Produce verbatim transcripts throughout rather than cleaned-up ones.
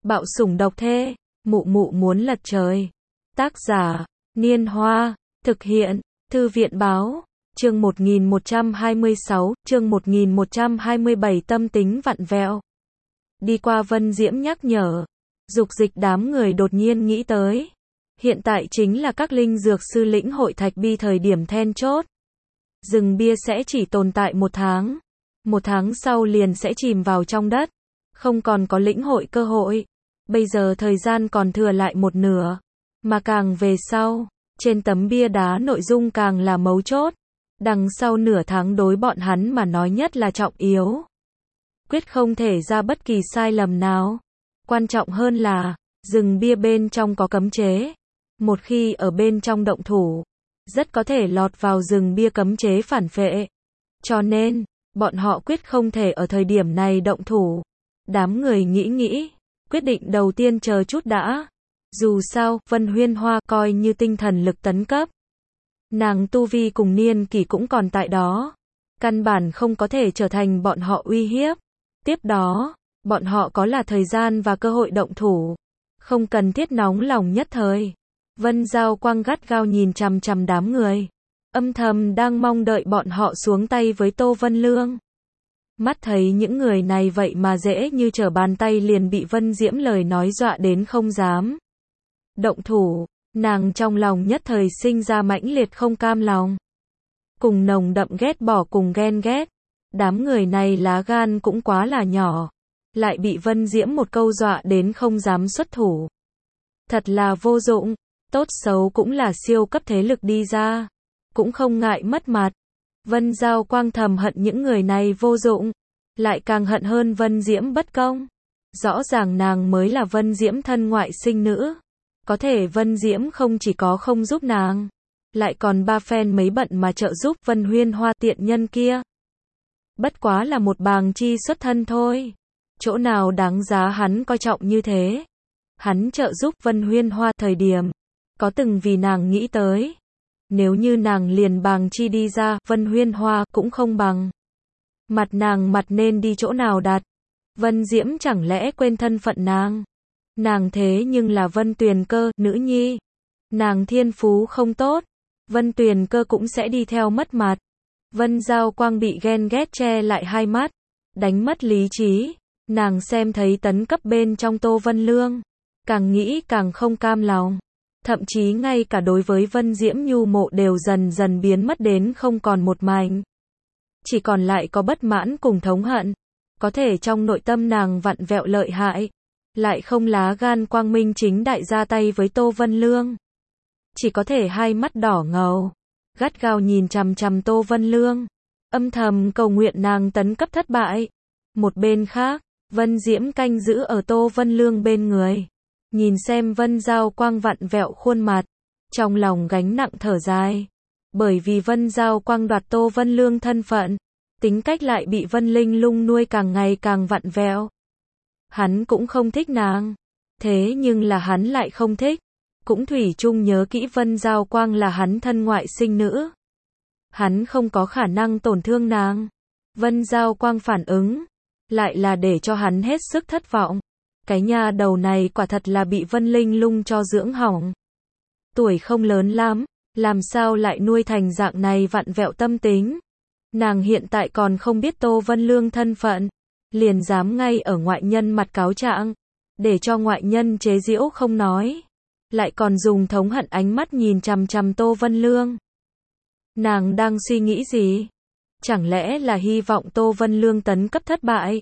Bạo sủng độc thê, mụ mụ muốn lật trời. Tác giả, Niên Hoa, thực hiện, Thư viện Báo, chương một nghìn một trăm hai mươi sáu, chương một nghìn một trăm hai mươi bảy tâm tính vặn vẹo. Đi qua Vân Diễm nhắc nhở, dục dịch đám người đột nhiên nghĩ tới. Hiện tại chính là các linh dược sư lĩnh hội thạch bi thời điểm then chốt. Rừng bia sẽ chỉ tồn tại một tháng. Một tháng sau liền sẽ chìm vào trong đất. Không còn có lĩnh hội cơ hội. Bây giờ thời gian còn thừa lại một nửa. Mà càng về sau, trên tấm bia đá nội dung càng là mấu chốt. Đằng sau nửa tháng đối bọn hắn mà nói nhất là trọng yếu. Quyết không thể ra bất kỳ sai lầm nào. Quan trọng hơn là, rừng bia bên trong có cấm chế. Một khi ở bên trong động thủ, rất có thể lọt vào rừng bia cấm chế phản phệ. Cho nên, bọn họ quyết không thể ở thời điểm này động thủ. Đám người nghĩ nghĩ, quyết định đầu tiên chờ chút đã. Dù sao, Vân Huyên Hoa coi như tinh thần lực tấn cấp. Nàng tu vi cùng niên kỷ cũng còn tại đó. Căn bản không có thể trở thành bọn họ uy hiếp. Tiếp đó, bọn họ có là thời gian và cơ hội động thủ. Không cần thiết nóng lòng nhất thời. Vân Giao Quang gắt gao nhìn chằm chằm đám người. Âm thầm đang mong đợi bọn họ xuống tay với Tô Vân Lương. Mắt thấy những người này vậy mà dễ như trở bàn tay liền bị Vân Diễm lời nói dọa đến không dám động thủ, nàng trong lòng nhất thời sinh ra mãnh liệt không cam lòng. Cùng nồng đậm ghét bỏ cùng ghen ghét. Đám người này lá gan cũng quá là nhỏ. Lại bị Vân Diễm một câu dọa đến không dám xuất thủ. Thật là vô dụng. Tốt xấu cũng là siêu cấp thế lực đi ra. Cũng không ngại mất mặt. Vân Giao Quang thầm hận những người này vô dụng. Lại càng hận hơn Vân Diễm bất công. Rõ ràng nàng mới là Vân Diễm thân ngoại sinh nữ. Có thể Vân Diễm không chỉ có không giúp nàng. Lại còn ba phen mấy bận mà trợ giúp Vân Huyên Hoa tiện nhân kia. Bất quá là một bàng chi xuất thân thôi. Chỗ nào đáng giá hắn coi trọng như thế. Hắn trợ giúp Vân Huyên Hoa thời điểm. Có từng vì nàng nghĩ tới. Nếu như nàng liền bàng chi đi ra, Vân Huyên Hoa cũng không bằng. Mặt nàng mặt nên đi chỗ nào đặt. Vân Diễm chẳng lẽ quên thân phận nàng. Nàng thế nhưng là Vân Tuyền Cơ, nữ nhi. Nàng thiên phú không tốt. Vân Tuyền Cơ cũng sẽ đi theo mất mặt. Vân Giao Quang bị ghen ghét che lại hai mắt. Đánh mất lý trí. Nàng xem thấy tấn cấp bên trong Tô Vân Lương. Càng nghĩ càng không cam lòng. Thậm chí ngay cả đối với Vân Diễm nhu mộ đều dần dần biến mất đến không còn một mảnh. Chỉ còn lại có bất mãn cùng thống hận. Có thể trong nội tâm nàng vặn vẹo lợi hại. Lại không lá gan quang minh chính đại ra tay với Tô Vân Lương. Chỉ có thể hai mắt đỏ ngầu. Gắt gao nhìn chằm chằm Tô Vân Lương. Âm thầm cầu nguyện nàng tấn cấp thất bại. Một bên khác, Vân Diễm canh giữ ở Tô Vân Lương bên người. Nhìn xem Vân Giao Quang vặn vẹo khuôn mặt. Trong lòng gánh nặng thở dài. Bởi vì Vân Giao Quang đoạt Tô Vân Lương thân phận. Tính cách lại bị Vân Linh Lung nuôi càng ngày càng vặn vẹo. Hắn cũng không thích nàng. Thế nhưng là hắn lại không thích. Cũng thủy chung nhớ kỹ Vân Giao Quang là hắn thân ngoại sinh nữ. Hắn không có khả năng tổn thương nàng. Vân Giao Quang phản ứng. Lại là để cho hắn hết sức thất vọng. Cái nhà đầu này quả thật là bị Vân Linh Lung cho dưỡng hỏng. Tuổi không lớn lắm. Làm sao lại nuôi thành dạng này vặn vẹo tâm tính. Nàng hiện tại còn không biết Tô Vân Lương thân phận. Liền dám ngay ở ngoại nhân mặt cáo trạng. Để cho ngoại nhân chế giễu không nói. Lại còn dùng thống hận ánh mắt nhìn chằm chằm Tô Vân Lương. Nàng đang suy nghĩ gì? Chẳng lẽ là hy vọng Tô Vân Lương tấn cấp thất bại?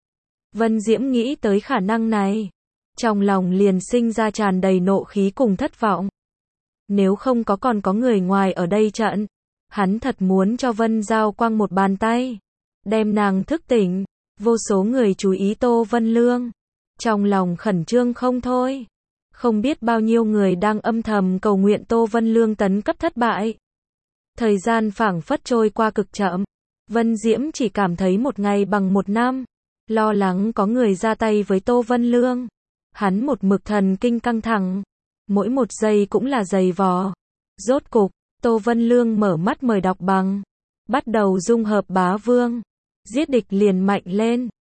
Vân Diễm nghĩ tới khả năng này. Trong lòng liền sinh ra tràn đầy nộ khí cùng thất vọng. Nếu không có còn có người ngoài ở đây trận. Hắn thật muốn cho Vân Giao Quang một bàn tay. Đem nàng thức tỉnh. Vô số người chú ý Tô Vân Lương. Trong lòng khẩn trương không thôi. Không biết bao nhiêu người đang âm thầm cầu nguyện Tô Vân Lương tấn cấp thất bại. Thời gian phảng phất trôi qua cực chậm. Vân Diễm chỉ cảm thấy một ngày bằng một năm. Lo lắng có người ra tay với Tô Vân Lương. Hắn một mực thần kinh căng thẳng. Mỗi một giây cũng là dày vò. Rốt cục, Tô Vân Lương mở mắt mời đọc bằng. Bắt đầu dung hợp bá vương. Giết địch liền mạnh lên.